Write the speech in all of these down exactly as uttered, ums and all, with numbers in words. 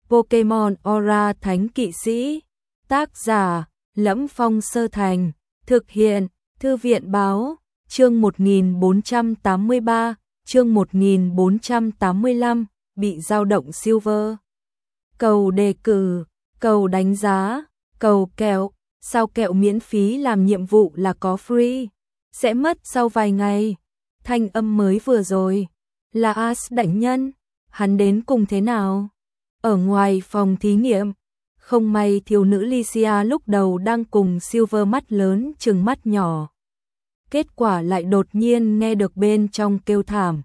Pokemon Aura Thánh Kỵ Sĩ. Tác giả: Lẫm Phong Sơ Thành. Thực hiện: Thư viện báo. Chương một nghìn bốn trăm tám mươi ba, chương một nghìn bốn trăm tám mươi lăm, bị dao động Silver. Cầu đề cử, cầu đánh giá, cầu kẹo, sao kẹo miễn phí làm nhiệm vụ là có free, sẽ mất sau vài ngày. Thanh âm mới vừa rồi là Ash đại nhân, hắn đến cùng thế nào? Ở ngoài phòng thí nghiệm, không may thiếu nữ Lycia lúc đầu đang cùng Silver mắt lớn trừng mắt nhỏ. Kết quả lại đột nhiên nghe được bên trong kêu thảm.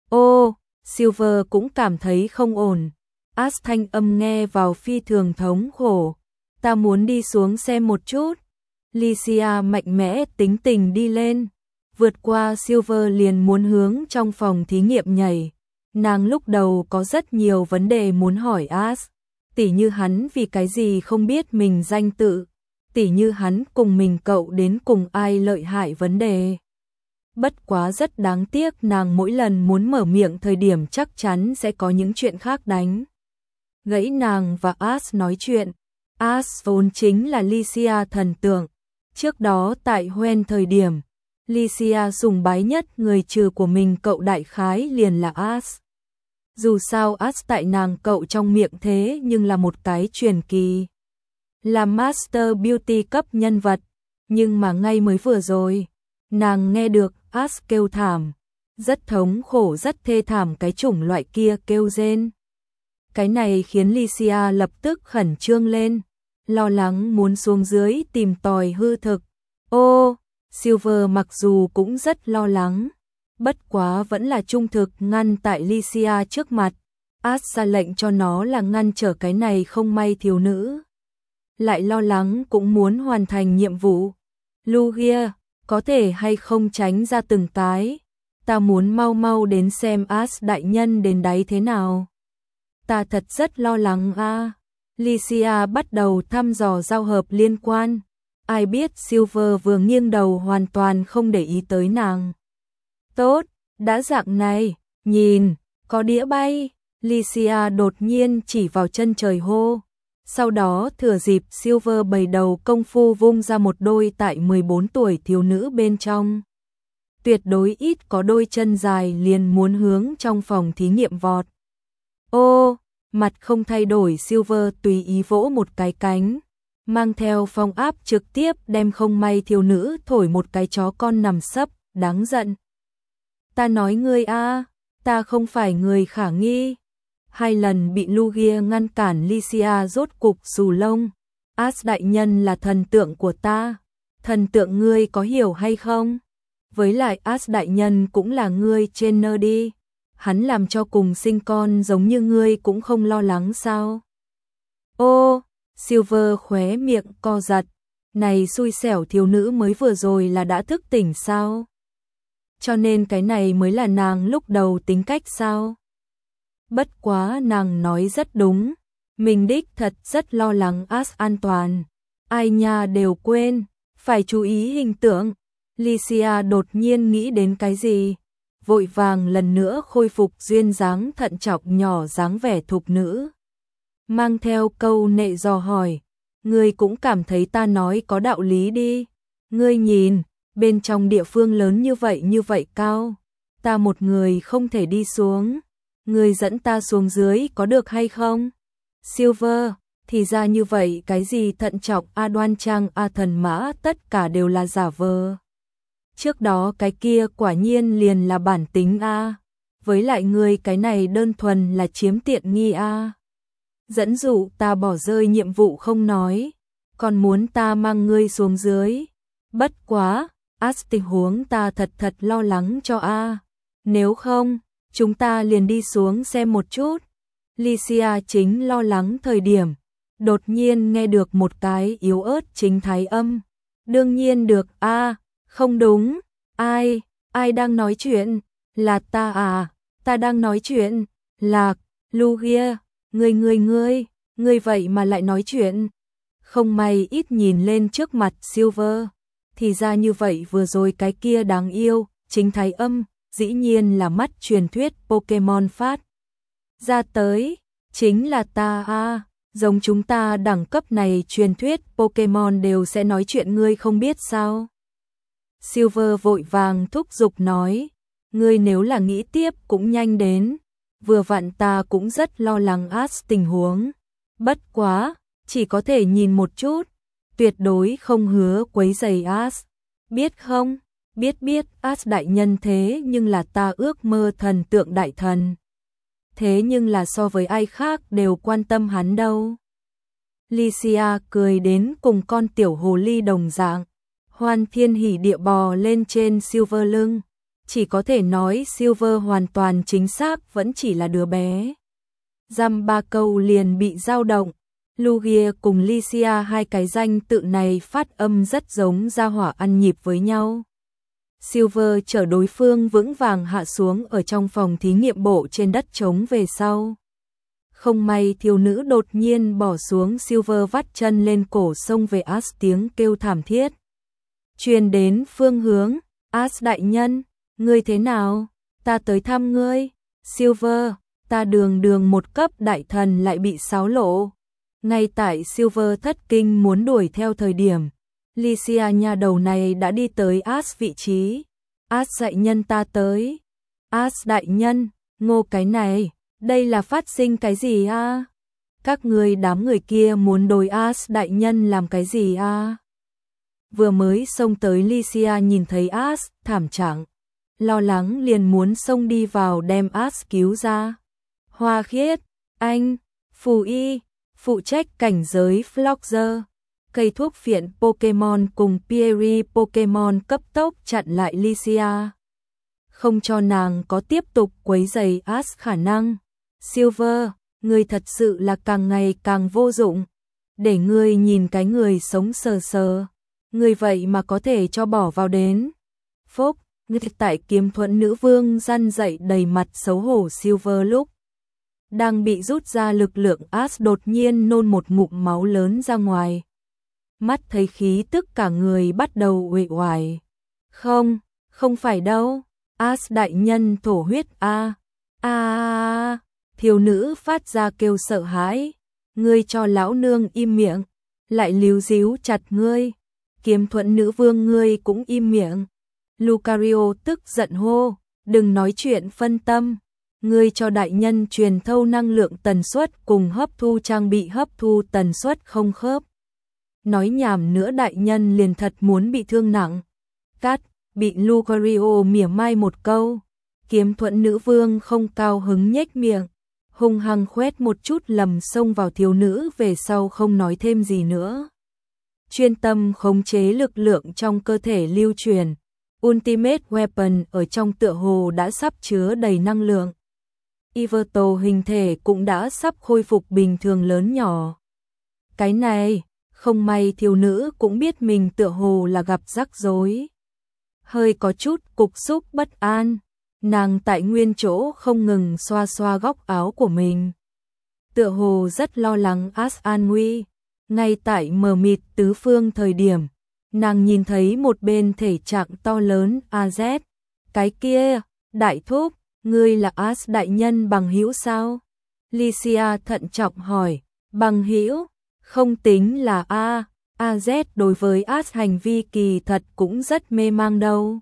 Ô, Silver cũng cảm thấy không ổn. Ash thanh âm nghe vào phi thường thống khổ. Ta muốn đi xuống xem một chút. Lycia mạnh mẽ tính tình đi lên. Vượt qua Silver liền muốn hướng trong phòng thí nghiệm nhảy. Nàng lúc đầu có rất nhiều vấn đề muốn hỏi Ash. Tỉ như hắn vì cái gì không biết mình danh tự. Tỉ như hắn cùng mình cậu đến cùng ai lợi hại vấn đề. Bất quá rất đáng tiếc nàng mỗi lần muốn mở miệng thời điểm chắc chắn sẽ có những chuyện khác đánh gãy nàng và Ash nói chuyện. Ash vốn chính là Lycia thần tượng. Trước đó tại Hoenn thời điểm, Lycia sùng bái nhất người trừ của mình cậu đại khái liền là Ash. Dù sao Ash tại nàng cậu trong miệng thế nhưng là một cái truyền kỳ. Là Master Beauty cấp nhân vật. Nhưng mà ngay mới vừa rồi, nàng nghe được Ash kêu thảm. Rất thống khổ rất thê thảm cái chủng loại kia kêu rên. Cái này khiến Lycia lập tức khẩn trương lên. Lo lắng muốn xuống dưới tìm tòi hư thực. Ô, Silver mặc dù cũng rất lo lắng. Bất quá vẫn là trung thực ngăn tại Lycia trước mặt. Ash ra lệnh cho nó là ngăn trở cái này không may thiếu nữ. Lại lo lắng cũng muốn hoàn thành nhiệm vụ. Lugia, có thể hay không tránh ra từng cái. Ta muốn mau mau đến xem Ash đại nhân đến đáy thế nào. Ta thật rất lo lắng a. À. Lycia bắt đầu thăm dò giao hợp liên quan. Ai biết Silver vừa nghiêng đầu hoàn toàn không để ý tới nàng. Tốt, đã dạng này, nhìn, có đĩa bay. Lycia đột nhiên chỉ vào chân trời hô. Sau đó thừa dịp Silver bày đầu công phu vung ra một đôi tại mười bốn tuổi thiếu nữ bên trong. Tuyệt đối ít có đôi chân dài liền muốn hướng trong phòng thí nghiệm vọt. Ô, mặt không thay đổi Silver tùy ý vỗ một cái cánh. Mang theo phong áp trực tiếp đem không may thiếu nữ thổi một cái chó con nằm sấp, đáng giận. Ta nói ngươi a, ta không phải người khả nghi. Hai lần bị Lugia ngăn cản Lycia rốt cục xù lông. Ash đại nhân là thần tượng của ta. Thần tượng ngươi có hiểu hay không? Với lại Ash đại nhân cũng là ngươi trainer đi. Hắn làm cho cùng sinh con giống như ngươi cũng không lo lắng sao? Ô, Silver khóe miệng co giật. Này xui xẻo thiếu nữ mới vừa rồi là đã thức tỉnh sao? Cho nên cái này mới là nàng lúc đầu tính cách sao? Bất quá nàng nói rất đúng. Mình đích thật rất lo lắng Ash an toàn. Ai nha đều quên, phải chú ý hình tượng. Lycia đột nhiên nghĩ đến cái gì? Vội vàng lần nữa khôi phục duyên dáng thận trọng nhỏ dáng vẻ thục nữ. Mang theo câu nệ dò hỏi. Ngươi cũng cảm thấy ta nói có đạo lý đi. Ngươi nhìn, bên trong địa phương lớn như vậy như vậy cao. Ta một người không thể đi xuống. Ngươi dẫn ta xuống dưới có được hay không? Silver, thì ra như vậy cái gì thận trọng a đoan trang a thần mã tất cả đều là giả vờ. Trước đó cái kia quả nhiên liền là bản tính a. Với lại ngươi cái này đơn thuần là chiếm tiện nghi a. Dẫn dụ ta bỏ rơi nhiệm vụ không nói, còn muốn ta mang ngươi xuống dưới. Bất quá, Ash tình huống ta thật thật lo lắng cho a. Nếu không, chúng ta liền đi xuống xem một chút. Lycia chính lo lắng thời điểm, đột nhiên nghe được một cái yếu ớt chính thái âm. Đương nhiên được a, không đúng, ai, ai đang nói chuyện, là ta à, ta đang nói chuyện, là Lugia, ngươi ngươi ngươi, ngươi vậy mà lại nói chuyện. Không may ít nhìn lên trước mặt Silver, thì ra như vậy vừa rồi cái kia đáng yêu, chính thái âm. Dĩ nhiên là mắt truyền thuyết Pokemon phát ra tới, Chính là ta a, giống chúng ta đẳng cấp này truyền thuyết Pokemon đều sẽ nói chuyện ngươi không biết sao? Silver vội vàng thúc giục nói, ngươi nếu là nghĩ tiếp cũng nhanh đến, vừa vặn ta cũng rất lo lắng Ash tình huống. Bất quá, chỉ có thể nhìn một chút, tuyệt đối không hứa quấy rầy Ash. Biết không? Biết biết, Ash đại nhân thế nhưng là ta ước mơ thần tượng đại thần. Thế nhưng là so với ai khác đều quan tâm hắn đâu. Lycia cười đến cùng con tiểu hồ ly đồng dạng, hoan thiên hỉ địa bò lên trên Silver lưng. Chỉ có thể nói Silver hoàn toàn chính xác vẫn chỉ là đứa bé. Dăm ba câu liền bị dao động. Lugia cùng Lycia hai cái danh tự này phát âm rất giống gia hỏa ăn nhịp với nhau. Silver chở đối phương vững vàng hạ xuống ở trong phòng thí nghiệm bộ trên đất trống về sau. Không may thiếu nữ đột nhiên bỏ xuống, Silver vắt chân lên cổ xông về Ash, tiếng kêu thảm thiết truyền đến phương hướng. Ash đại nhân, ngươi thế nào? Ta tới thăm ngươi. Silver, ta đường đường một cấp đại thần lại bị xáo lộ. Ngay tại Silver thất kinh muốn đuổi theo thời điểm, Lycia nhà đầu này đã đi tới Ash vị trí. Ash đại nhân ta tới. Ash đại nhân, ngô cái này, đây là phát sinh cái gì a? À? Các người đám người kia muốn đối Ash đại nhân làm cái gì a? À? Vừa mới xông tới Lycia nhìn thấy Ash thảm trạng, lo lắng liền muốn xông đi vào đem Ash cứu ra. Hoa khiết, anh, phù y, phụ trách cảnh giới Flogger, cây thuốc phiện Pokemon cùng Pierre Pokemon cấp tốc chặn lại Lycia, không cho nàng có tiếp tục quấy rầy Ash khả năng. Silver, ngươi thật sự là càng ngày càng vô dụng, để ngươi nhìn cái người sống sờ sờ, ngươi vậy mà có thể cho bỏ vào đến. Phúc, ngươi tại Kiếm Thuẫn nữ vương răn dậy đầy mặt xấu hổ. Silver lúc đang bị rút ra lực lượng, Ash đột nhiên nôn một ngụm máu lớn ra ngoài. Mắt thấy khí tức cả người bắt đầu uể oải. Không, không phải đâu. Ash đại nhân thổ huyết a. A a, thiếu nữ phát ra kêu sợ hãi. Ngươi cho lão nương im miệng, lại líu díu chặt ngươi. Kiếm Thuẫn nữ vương ngươi cũng im miệng. Lucario tức giận hô, đừng nói chuyện phân tâm. Ngươi cho đại nhân truyền thâu năng lượng tần suất cùng hấp thu trang bị hấp thu tần suất không khớp. Nói nhảm nữa, đại nhân liền thật muốn bị thương nặng. Cắt, bị Lucario mỉa mai một câu. Kiếm Thuẫn nữ vương không cao hứng nhếch miệng, hung hăng khoét một chút lầm xông vào thiếu nữ về sau không nói thêm gì nữa. Chuyên tâm khống chế lực lượng trong cơ thể lưu truyền. Ultimate Weapon ở trong tựa hồ đã sắp chứa đầy năng lượng. Everto hình thể cũng đã sắp khôi phục bình thường lớn nhỏ. Cái này, không may thiếu nữ cũng biết mình tựa hồ là gặp rắc rối. Hơi có chút cục xúc bất an, nàng tại nguyên chỗ không ngừng xoa xoa góc áo của mình. Tựa hồ rất lo lắng Ash an nguy. Ngay tại mờ mịt tứ phương thời điểm, nàng nhìn thấy một bên thể trạng to lớn a zét. Cái kia, đại thúc, ngươi là Ash đại nhân bằng hữu sao? Lycia thận trọng hỏi. Bằng hữu? Không tính là a. a zét đối với Ash hành vi kỳ thật cũng rất mê mang đâu.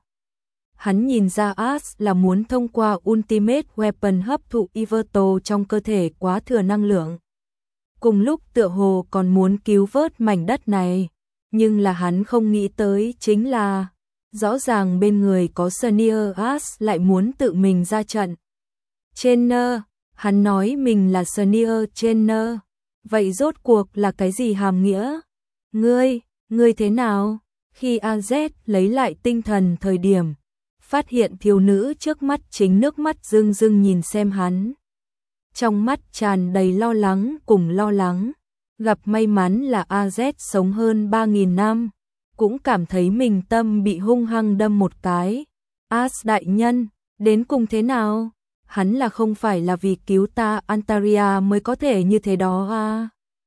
Hắn nhìn ra Ash là muốn thông qua Ultimate Weapon hấp thụ Everto trong cơ thể quá thừa năng lượng. Cùng lúc tựa hồ còn muốn cứu vớt mảnh đất này, nhưng là hắn không nghĩ tới chính là rõ ràng bên người có Senior Ash lại muốn tự mình ra trận. Trainer, hắn nói mình là Senior Trainer, vậy rốt cuộc là cái gì hàm nghĩa? Ngươi, ngươi thế nào? Khi a zét lấy lại tinh thần thời điểm, phát hiện thiếu nữ trước mắt chính nước mắt rưng rưng nhìn xem hắn. Trong mắt tràn đầy lo lắng cùng lo lắng, gặp may mắn là a zét sống hơn ba nghìn năm, cũng cảm thấy mình tâm bị hung hăng đâm một cái. Ash đại nhân, đến cùng thế nào? Hắn là không phải là vì cứu ta Antaria mới có thể như thế đó à?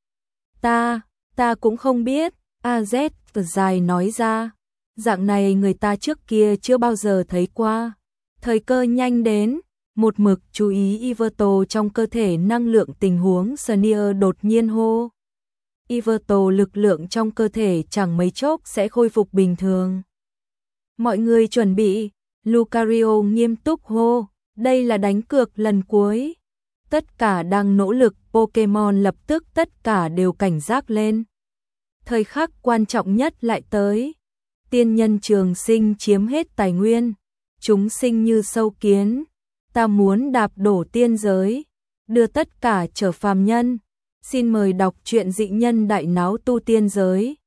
Ta, ta cũng không biết, a zét dài nói ra. Dạng này người ta trước kia chưa bao giờ thấy qua. Thời cơ nhanh đến, một mực chú ý Iverto trong cơ thể năng lượng tình huống Sneer đột nhiên hô. Iverto lực lượng trong cơ thể chẳng mấy chốc sẽ khôi phục bình thường. Mọi người chuẩn bị, Lucario nghiêm túc hô, đây là đánh cược lần cuối. Tất cả đang nỗ lực, Pokemon lập tức tất cả đều cảnh giác lên. Thời khắc quan trọng nhất lại tới. Tiên nhân trường sinh chiếm hết tài nguyên. Chúng sinh như sâu kiến. Ta muốn đạp đổ tiên giới. Đưa tất cả trở phàm nhân. Xin mời đọc truyện dị nhân đại náo tu tiên giới.